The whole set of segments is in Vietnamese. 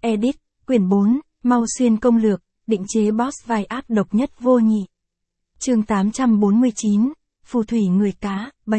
Edit, quyển 4, Mau Xuyên công lược, định chế boss vai ác độc nhất vô nhị. Chương 849, Phù thủy người cá, 7.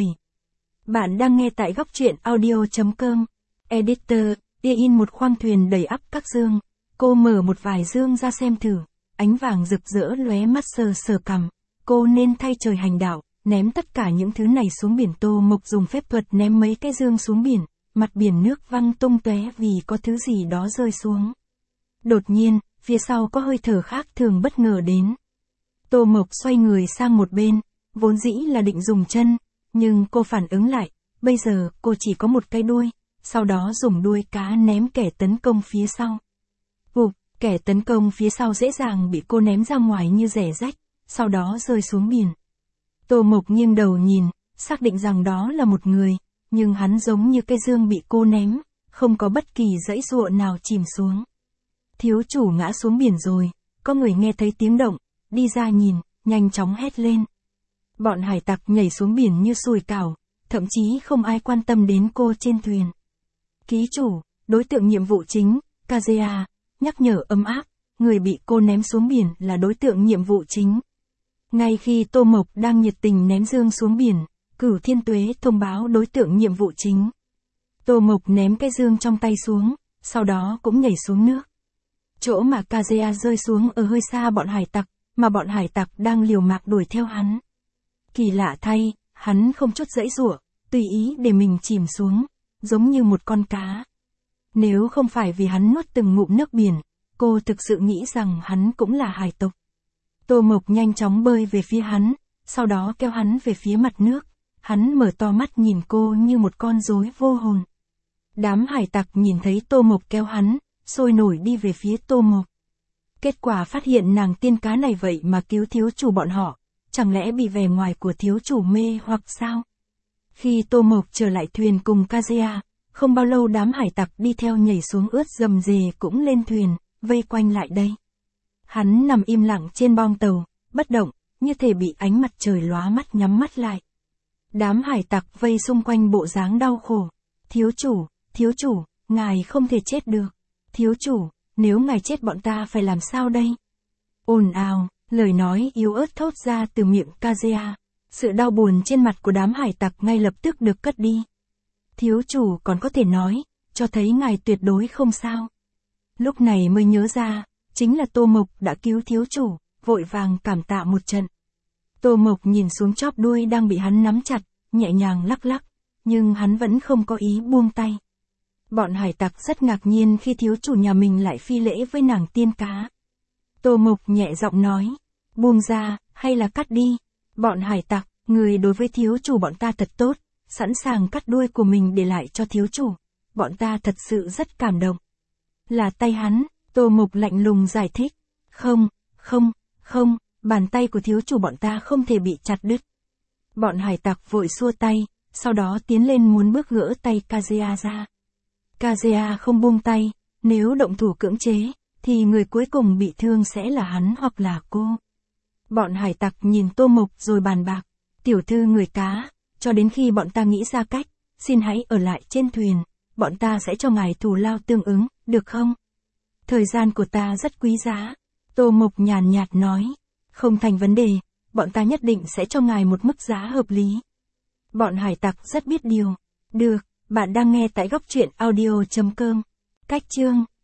Bạn đang nghe tại góc truyện audio.com. Editor, in một khoang thuyền đầy ắp các dương. Cô mở một vài dương ra xem thử, ánh vàng rực rỡ lóe mắt sờ sờ cằm. Cô nên thay trời hành đạo, ném tất cả những thứ này xuống biển. Tô Mộc dùng phép thuật ném mấy cái dương xuống biển, mặt biển nước văng tung tóe vì có thứ gì đó rơi xuống. Đột nhiên, phía sau có hơi thở khác thường bất ngờ đến. Tô Mộc xoay người sang một bên, vốn dĩ là định dùng chân, nhưng cô phản ứng lại, bây giờ cô chỉ có một cái đuôi, sau đó dùng đuôi cá ném kẻ tấn công phía sau. Vụt, kẻ tấn công phía sau dễ dàng bị cô ném ra ngoài như rẻ rách, sau đó rơi xuống biển. Tô Mộc nghiêng đầu nhìn, xác định rằng đó là một người, nhưng hắn giống như cái dương bị cô ném, không có bất kỳ dãy dụa nào chìm xuống. Thiếu chủ ngã xuống biển rồi, có người nghe thấy tiếng động, đi ra nhìn, nhanh chóng hét lên. Bọn hải tặc nhảy xuống biển như sùi cảo, thậm chí không ai quan tâm đến cô trên thuyền. Ký chủ, đối tượng nhiệm vụ chính, Kazuya, nhắc nhở ấm áp, người bị cô ném xuống biển là đối tượng nhiệm vụ chính. Ngay khi Tô Mộc đang nhiệt tình ném dương xuống biển, Cửu Thiên Tuế thông báo đối tượng nhiệm vụ chính. Tô Mộc ném cái dương trong tay xuống, sau đó cũng nhảy xuống nước. Chỗ mà Kazuya rơi xuống ở hơi xa bọn hải tặc, mà bọn hải tặc đang liều mạng đuổi theo hắn. Kỳ lạ thay, hắn không chút giãy giụa, tùy ý để mình chìm xuống, giống như một con cá. Nếu không phải vì hắn nuốt từng ngụm nước biển, cô thực sự nghĩ rằng hắn cũng là hải tộc. Tô Mộc nhanh chóng bơi về phía hắn, sau đó kéo hắn về phía mặt nước. Hắn mở to mắt nhìn cô như một con rối vô hồn. Đám hải tặc nhìn thấy Tô Mộc kéo hắn, sôi nổi đi về phía Tô Mộc. Kết quả phát hiện nàng tiên cá này vậy mà cứu thiếu chủ bọn họ, chẳng lẽ bị vẻ ngoài của thiếu chủ mê hoặc sao? Khi Tô Mộc trở lại thuyền cùng Kazuya, không bao lâu đám hải tặc đi theo nhảy xuống ướt rầm rề cũng lên thuyền, vây quanh lại đây. Hắn nằm im lặng trên bong tàu, bất động, như thể bị ánh mặt trời lóa mắt nhắm mắt lại. Đám hải tặc vây xung quanh bộ dáng đau khổ. Thiếu chủ, ngài không thể chết được. Thiếu chủ, nếu ngài chết bọn ta phải làm sao đây? Ồn ào, lời nói yếu ớt thốt ra từ miệng Kazuya. Sự đau buồn trên mặt của đám hải tặc ngay lập tức được cất đi. Thiếu chủ còn có thể nói, cho thấy ngài tuyệt đối không sao. Lúc này mới nhớ ra, chính là Tô Mộc đã cứu thiếu chủ, vội vàng cảm tạ một trận. Tô Mộc nhìn xuống chóp đuôi đang bị hắn nắm chặt, nhẹ nhàng lắc lắc, nhưng hắn vẫn không có ý buông tay. Bọn hải tặc rất ngạc nhiên khi thiếu chủ nhà mình lại phi lễ với nàng tiên cá. Tô Mộc nhẹ giọng nói, buông ra, hay là cắt đi. Bọn hải tặc, người đối với thiếu chủ bọn ta thật tốt, sẵn sàng cắt đuôi của mình để lại cho thiếu chủ. Bọn ta thật sự rất cảm động. Là tay hắn, Tô Mộc lạnh lùng giải thích. Không, bàn tay của thiếu chủ bọn ta không thể bị chặt đứt. Bọn hải tặc vội xua tay, sau đó tiến lên muốn bước gỡ tay Kazuya ra. Kazuya không buông tay, nếu động thủ cưỡng chế, thì người cuối cùng bị thương sẽ là hắn hoặc là cô. Bọn hải tặc nhìn Tô Mộc rồi bàn bạc. Tiểu thư người cá, cho đến khi bọn ta nghĩ ra cách, xin hãy ở lại trên thuyền, bọn ta sẽ cho ngài thù lao tương ứng, được không? Thời gian của ta rất quý giá. Tô Mộc nhàn nhạt nói. Không thành vấn đề, bọn ta nhất định sẽ cho ngài một mức giá hợp lý. Bọn hải tặc rất biết điều. Được, bạn đang nghe tại góc truyện audio.com. Cách chương